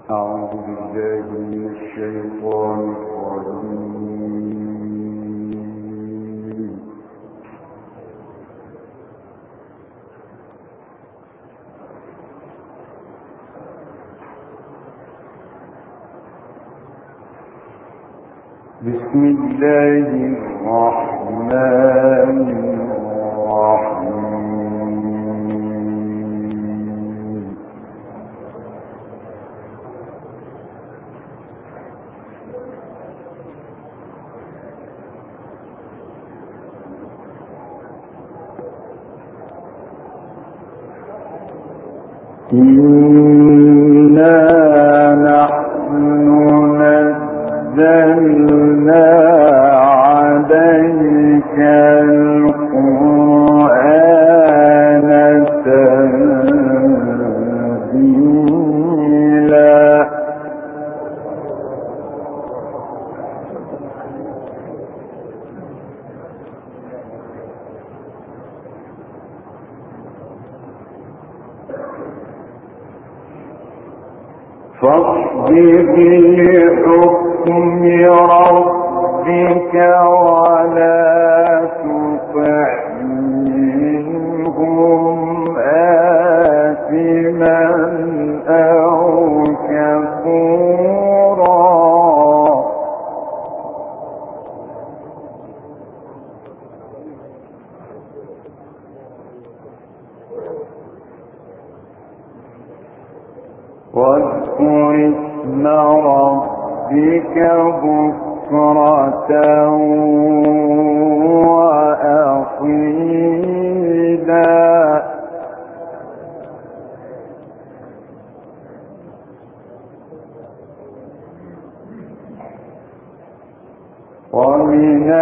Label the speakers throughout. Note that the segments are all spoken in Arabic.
Speaker 1: أعوذ بالله من الشيطان الرجيم. بسم الله الرحمن الرحيم. إنا نحن نزلنا عليك القرآن تنزيلا. فاصبر لحكم ربك ولا تطع منهم آثما أو كفورا. واذكر اسم ربك بكرة وأصيلا. ومن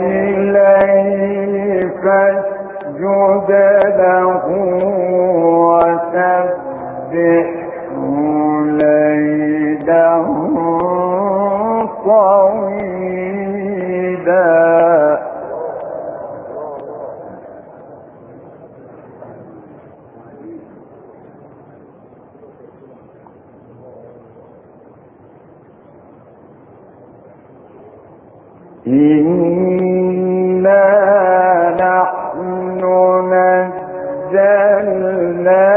Speaker 1: الليل فاسجد له وسبح ليلا طويلا. إنا نحن نزلنا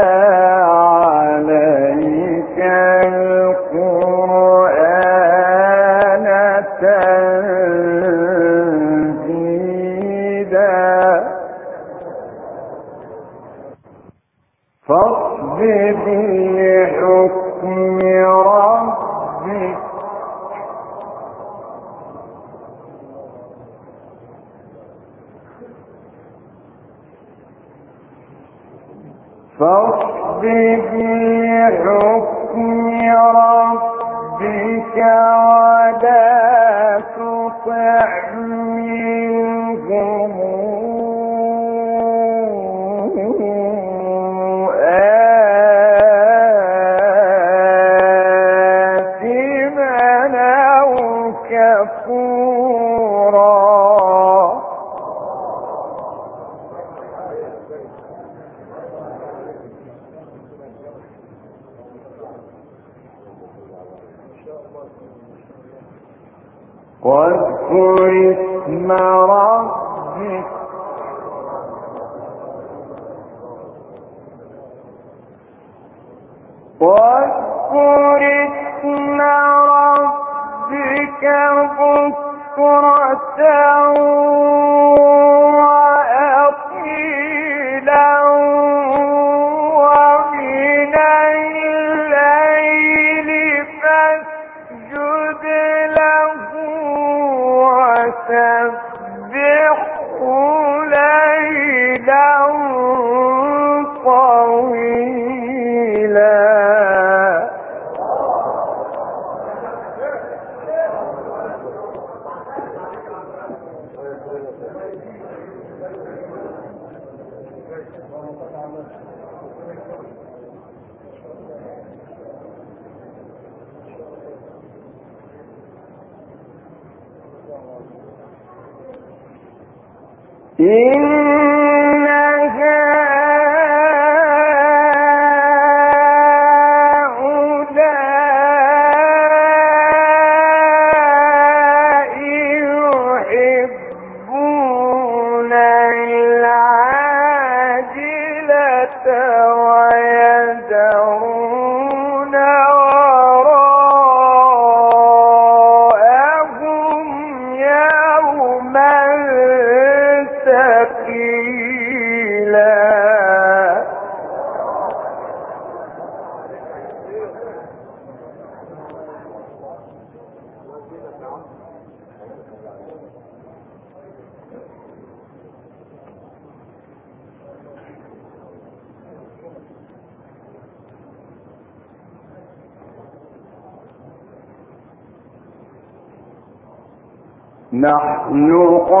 Speaker 1: عليك القرآن تنزيلا. فاصبر لحكم ربك ولا تطع منهم آثما أو كفورا. واذكر اسم ربك بكرة وأصيلا. ومن الليل فاسجد له وسبحه ليلا طويلا. إن هؤلاء ثقيلا نحن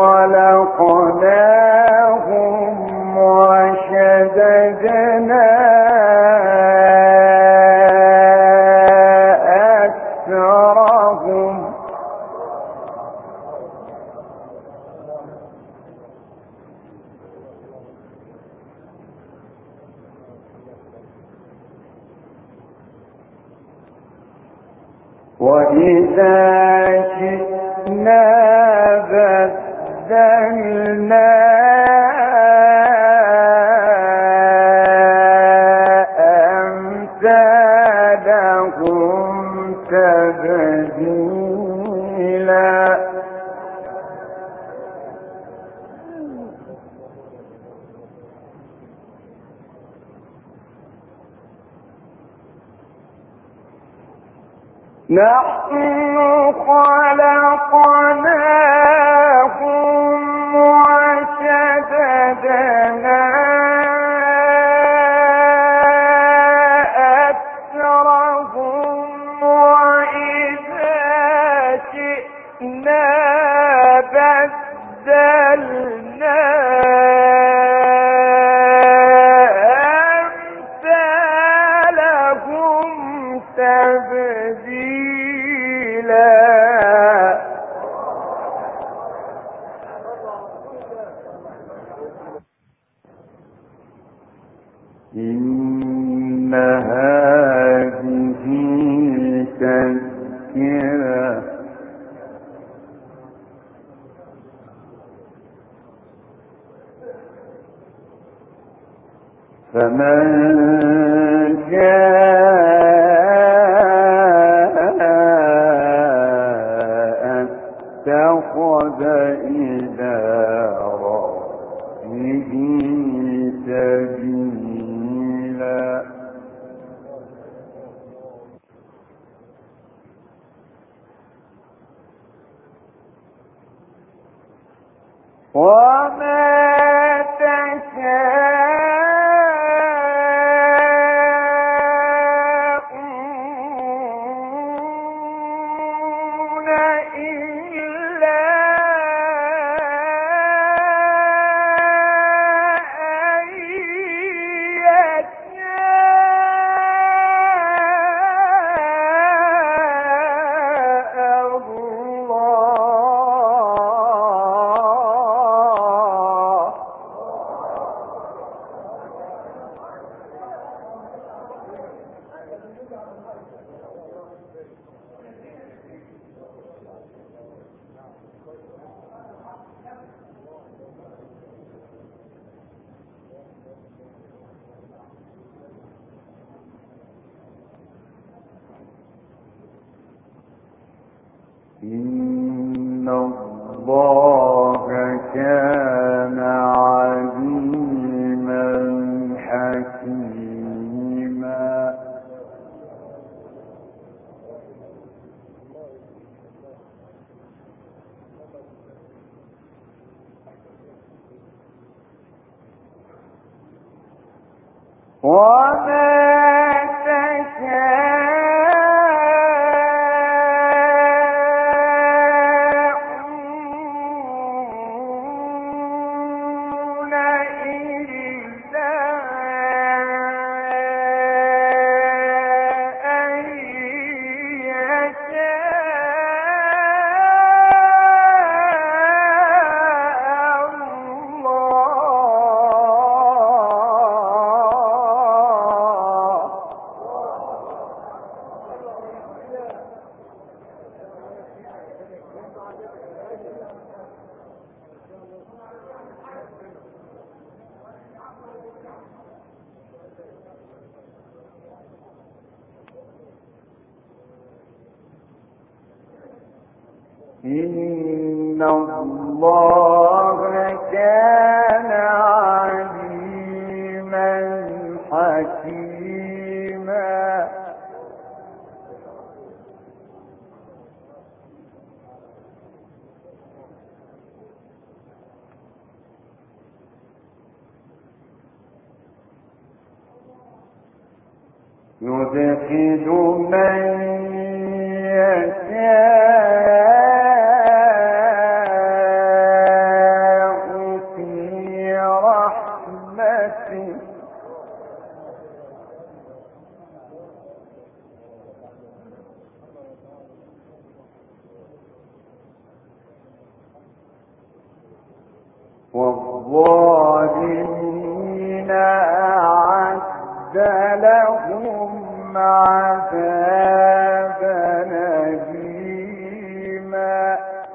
Speaker 1: خلقناهم وشددنا أسرهم وإذا شئنا بدلنا أمثالهم تبديلا نحن خلقناهم وشددنا أسرهم وإذا شئنا بدلنا أمثالهم تبديلا إن هذه تذكرة فمن شاء اتخذ إلى ربه سبيلا وما تشاءون إلا أن يشاء الله إن الله كان عليما حكيما وما تشاءون إلا أن يشاء الله إن الله كان يدخل من يشاء في رحمته والظالمين أعد لهم عذابا أليما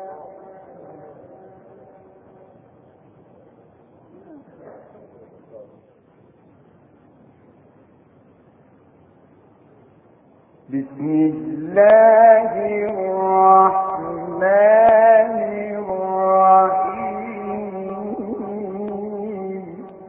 Speaker 1: بسم الله الرحمن الرحيم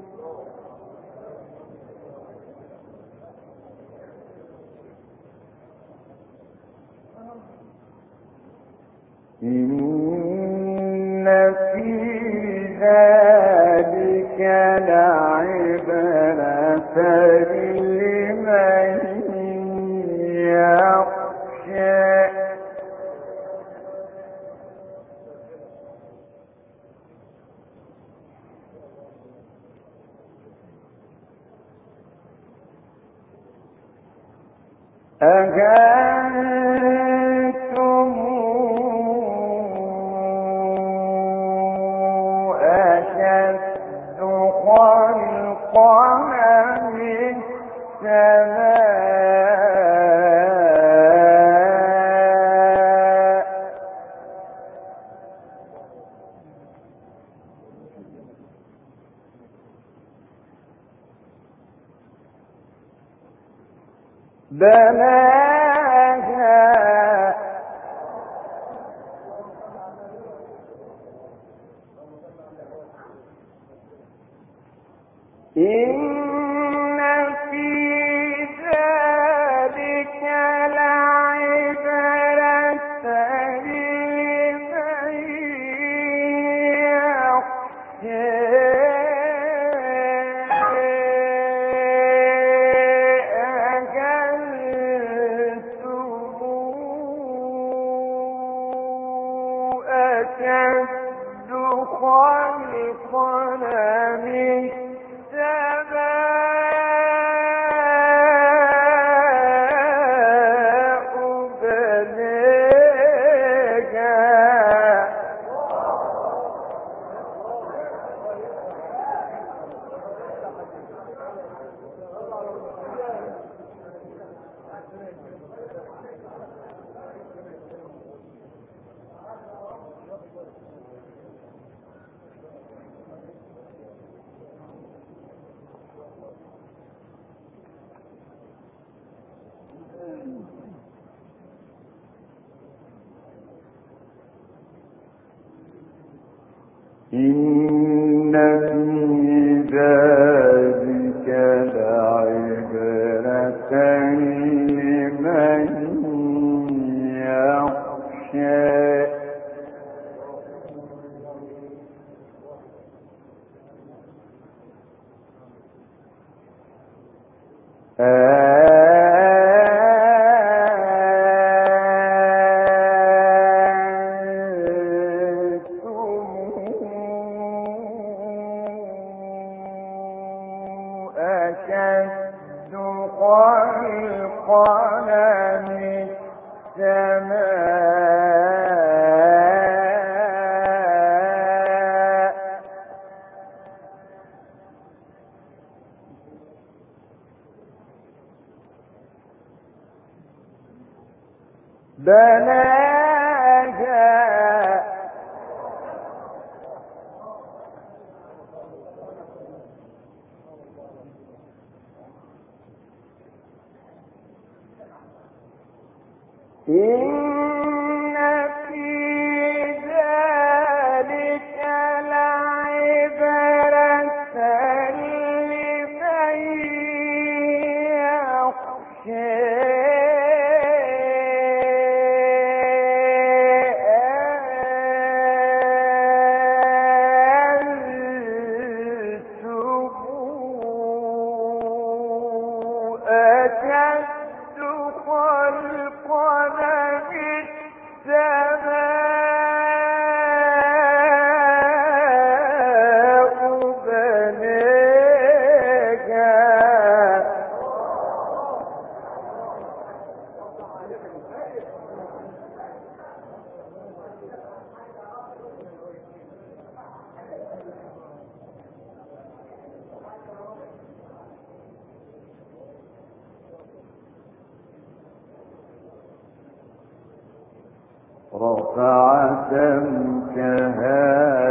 Speaker 1: إن في ذلك لعبرة لمن يخشى أأنتم أشد خلقا من السماء بناها إن في ذلك لعبرة لمن أشد خلقنا من السماء بناها إن في ذلك لعبرة لمن يخشى أشد خلقنا من السماء بناها إن في ذلك لعبرة لمن يخشى أنتم أشد
Speaker 2: ورفع سمكها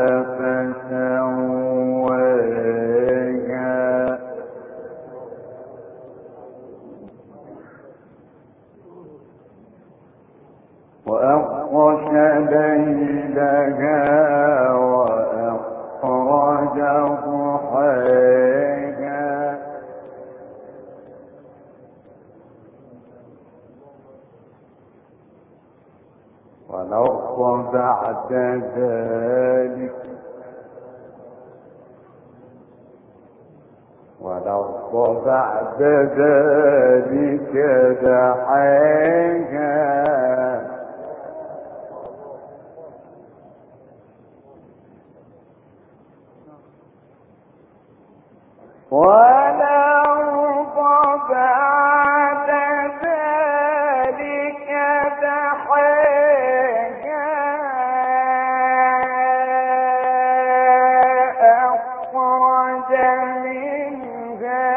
Speaker 2: فسواها وأغطش ليلها وأخرج ضحاها والأرض بعد ذلك دحاها والأرض بعد ذلك دحاها أخرج منها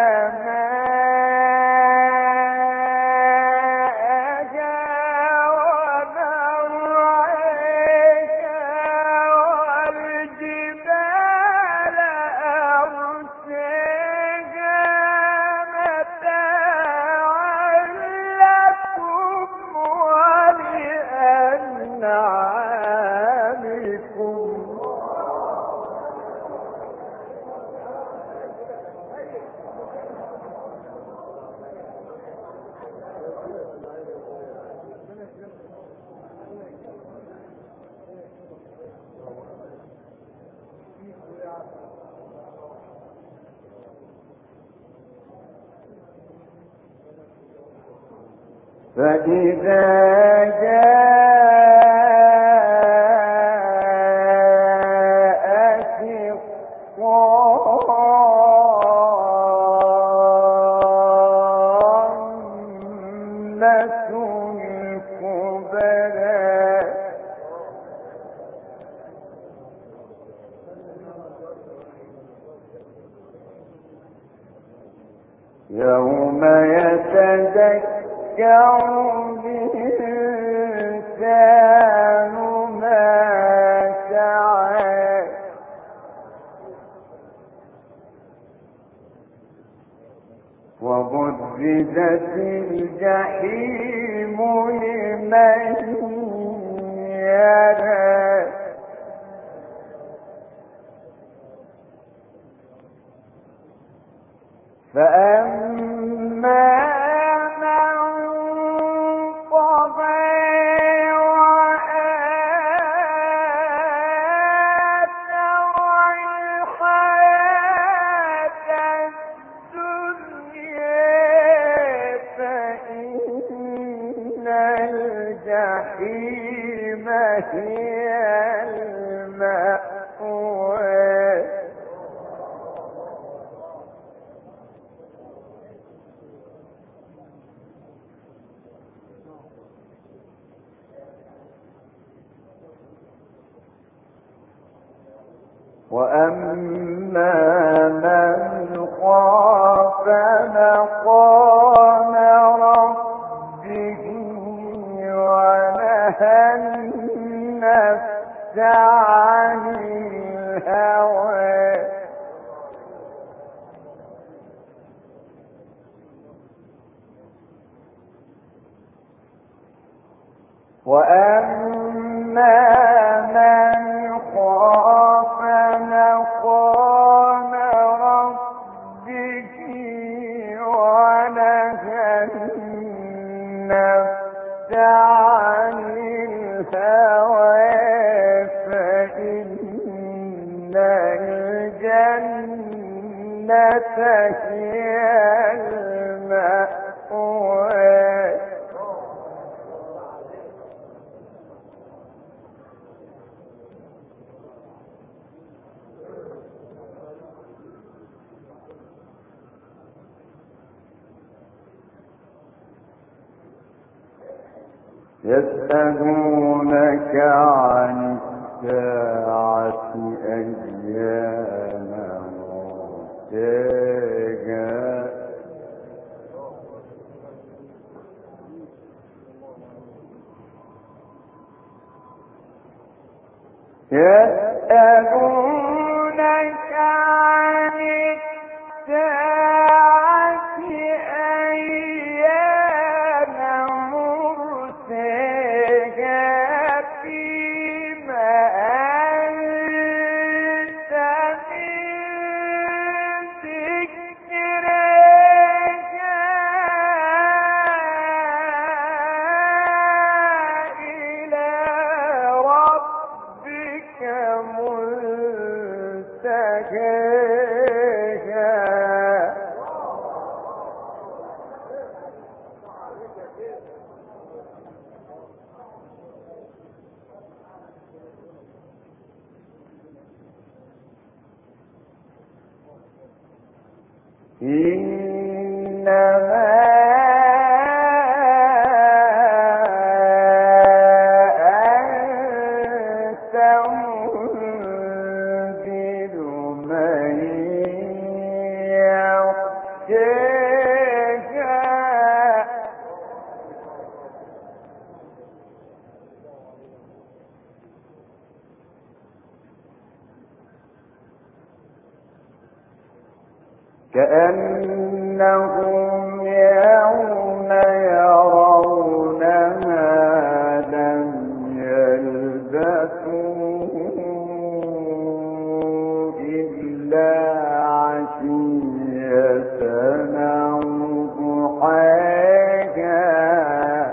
Speaker 2: ماءها ومرعاها والجبال أرساها متاعا لكم ولأنعامكم فإذا جاءت الطامة الكبرى يوم يتذكر الإنسان ما سعى وبرزت الجحيم لمن يرى فأما من طغى وآثر الحياة الدنيا فإن الجحيم هي المأوى وأما من خاف مقام ربه ونهى النفس عن الهوى وأما من خاف مقام ربه ونهى النفس عن الهوى فإن الجنة هي المأوى يسألونك عن الساعة أيان مرساها يسألونك عن الساعة أيان مرساها فيما أنت كأنهم يوم يرونها لم يلبثوا إلا عشية أو ضحاها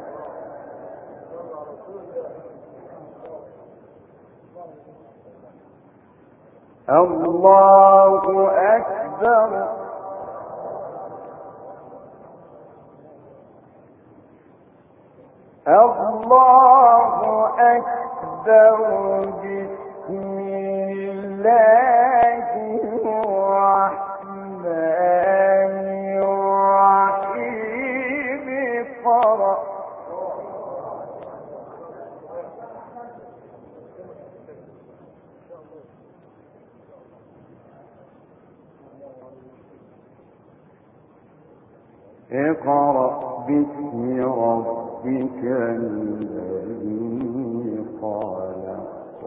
Speaker 2: الله أكبر الله أكبر بسم الله الرحمن الرحيم قرأ اقرأ باسم ربك الذي خلق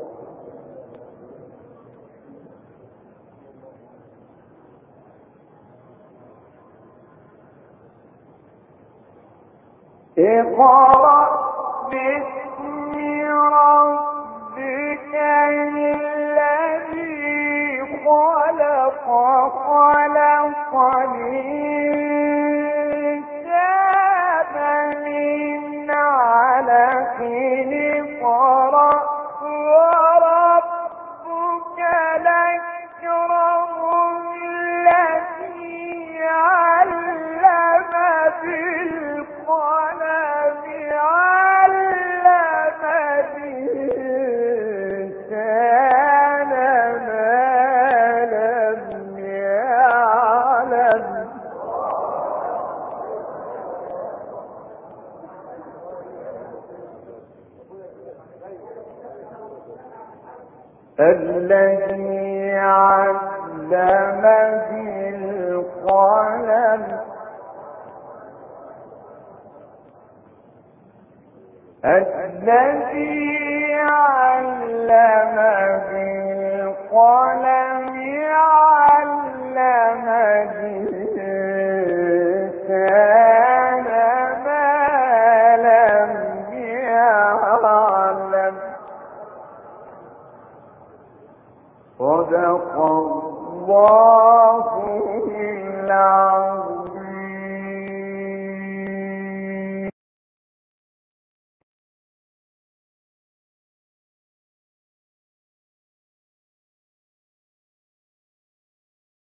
Speaker 2: اقرأ باسم ربك الذي خلق خلق من علق اقرأ وربك الأكرم الذي علم بالقلم علم الإنسان ما لم يعلم الذي علم بالقلم الذي